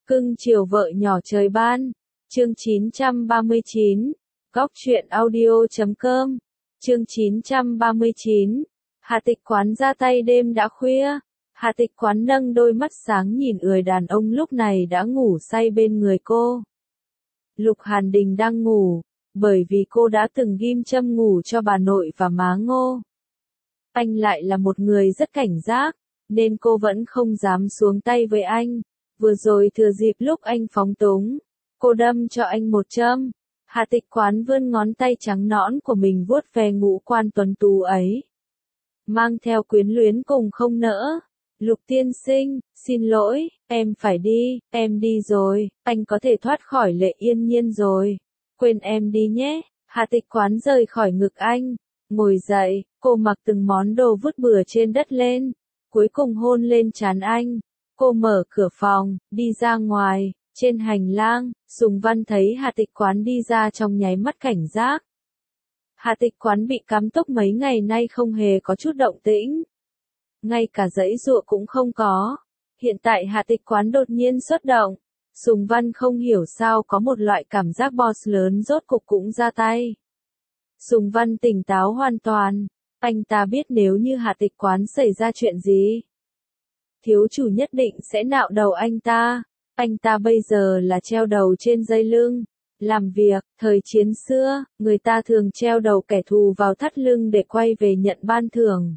Cưng chiều vợ nhỏ trời ban. Chương 939. Góc truyện audio.com. Chương 939. Hạ Tịch Quán ra tay đêm đã khuya. Hạ Tịch Quán nâng đôi mắt sáng nhìn người đàn ông lúc này đã ngủ say bên người cô. Lục Hàn Đình đang ngủ, bởi vì cô đã từng ghim châm ngủ cho bà nội và má Ngô. Anh lại là một người rất cảnh giác, nên cô vẫn không dám xuống tay với anh. Vừa rồi thừa dịp lúc anh phóng túng, cô đâm cho anh một châm. Hạ Tịch Quán vươn ngón tay trắng nõn của mình vuốt ve ngũ quan tuấn tú ấy, mang theo quyến luyến cùng không nỡ. Lục tiên sinh, xin lỗi, em phải đi, em đi rồi, anh có thể thoát khỏi Lệ Yên Nhiên rồi. Quên em đi nhé. Hạ Tịch Quán rời khỏi ngực anh, ngồi dậy, cô mặc từng món đồ vứt bừa trên đất lên, cuối cùng hôn lên trán anh. Cô mở cửa phòng, đi ra ngoài. Trên hành lang, Sùng Văn thấy Hạ Tịch Quán đi ra trong nháy mắt cảnh giác. Hạ Tịch Quán bị cắm túc mấy ngày nay không hề có chút động tĩnh. Ngay cả giãy giụa cũng không có. Hiện tại Hạ Tịch Quán đột nhiên xuất động. Sùng Văn không hiểu sao có một loại cảm giác boss lớn rốt cục cũng ra tay. Sùng Văn tỉnh táo hoàn toàn. Anh ta biết nếu như Hạ Tịch Quán xảy ra chuyện gì, thiếu chủ nhất định sẽ nạo đầu anh ta. Anh ta bây giờ là treo đầu trên dây lưng. Làm việc, thời chiến xưa, người ta thường treo đầu kẻ thù vào thắt lưng để quay về nhận ban thưởng.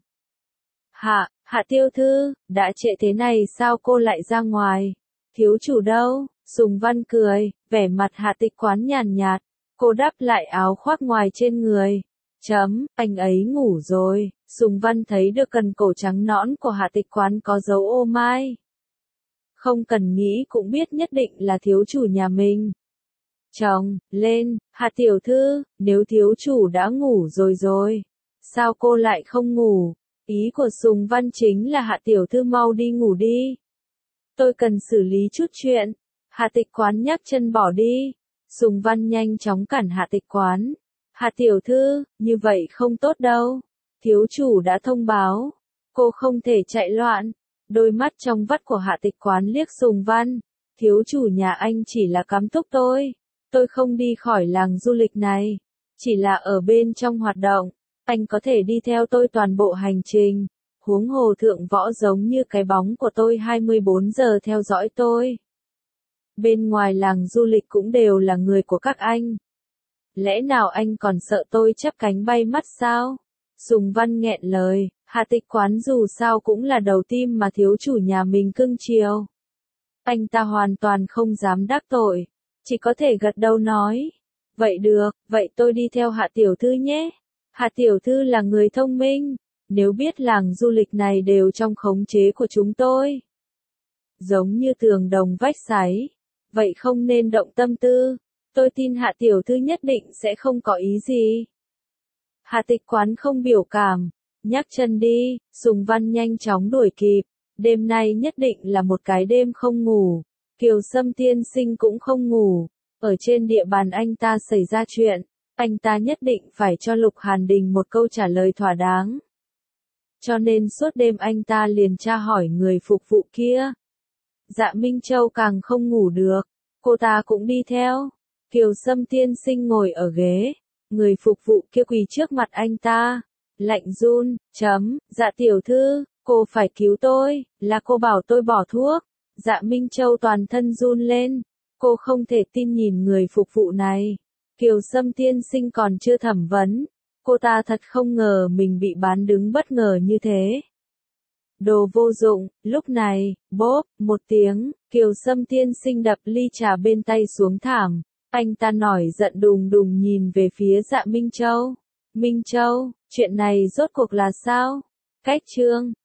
Hạ tiểu thư, đã trễ thế này sao cô lại ra ngoài? Thiếu chủ đâu? Sùng Văn cười, vẻ mặt Hạ Tịch Quán nhàn nhạt. Cô đắp lại áo khoác ngoài trên người. Anh ấy ngủ rồi. Sùng Văn thấy được cần cổ trắng nõn của Hạ Tịch Quán có dấu ô mai. Không cần nghĩ cũng biết nhất định là thiếu chủ nhà mình. Lên, Hạ tiểu thư, nếu thiếu chủ đã ngủ rồi, sao cô lại không ngủ? Ý của Sùng Văn chính là Hạ tiểu thư mau đi ngủ đi. Tôi cần xử lý chút chuyện. Hạ Tịch Quán nhấc chân bỏ đi. Sùng Văn nhanh chóng cản Hạ Tịch Quán. Hạ tiểu thư, như vậy không tốt đâu. Thiếu chủ đã thông báo. Cô không thể chạy loạn. Đôi mắt trong vắt của Hạ Tịch Quán liếc Sùng Văn. Thiếu chủ nhà anh chỉ là cắm túc tôi. Tôi không đi khỏi làng du lịch này. Chỉ là ở bên trong hoạt động. Anh có thể đi theo tôi toàn bộ hành trình. Huống hồ thượng võ giống như cái bóng của tôi 24 giờ theo dõi tôi. Bên ngoài làng du lịch cũng đều là người của các anh. Lẽ nào anh còn sợ tôi chắp cánh bay mất sao? Sùng Văn nghẹn lời. Hạ Tịch Quán dù sao cũng là đầu tim mà thiếu chủ nhà mình cưng chiều. Anh ta hoàn toàn không dám đắc tội. Chỉ có thể gật đầu nói. Vậy được, vậy tôi đi theo Hạ tiểu thư nhé. Hạ tiểu thư là người thông minh. Nếu biết làng du lịch này đều trong khống chế của chúng tôi, giống như tường đồng vách sấy, vậy không nên động tâm tư. Tôi tin Hạ tiểu thư nhất định sẽ không có ý gì. Hạ Tịch Quán không biểu cảm, nhấc chân đi. Sùng Văn nhanh chóng đuổi kịp. Đêm nay nhất định là một cái đêm không ngủ. Kiều Sâm tiên sinh cũng không ngủ. Ở trên địa bàn anh ta xảy ra chuyện, anh ta nhất định phải cho Lục Hàn Đình một câu trả lời thỏa đáng. Cho nên suốt đêm anh ta liền tra hỏi người phục vụ kia. Dạ Minh Châu càng không ngủ được. Cô ta cũng đi theo. Kiều Sâm tiên sinh ngồi ở ghế. Người phục vụ kia quỳ trước mặt anh ta. Lạnh run. Dạ tiểu thư, cô phải cứu tôi. Là cô bảo tôi bỏ thuốc. Dạ Minh Châu toàn thân run lên. Cô không thể tin nhìn người phục vụ này. Kiều Sâm tiên sinh còn chưa thẩm vấn. Cô ta thật không ngờ mình bị bán đứng bất ngờ như thế. Đồ vô dụng. Lúc này, bốp, một tiếng, Kiều Sâm tiên sinh đập ly trà bên tay xuống thảm. Anh ta nổi giận đùng đùng nhìn về phía Dạ Minh Châu. Minh Châu, chuyện này rốt cuộc là sao? Cách chương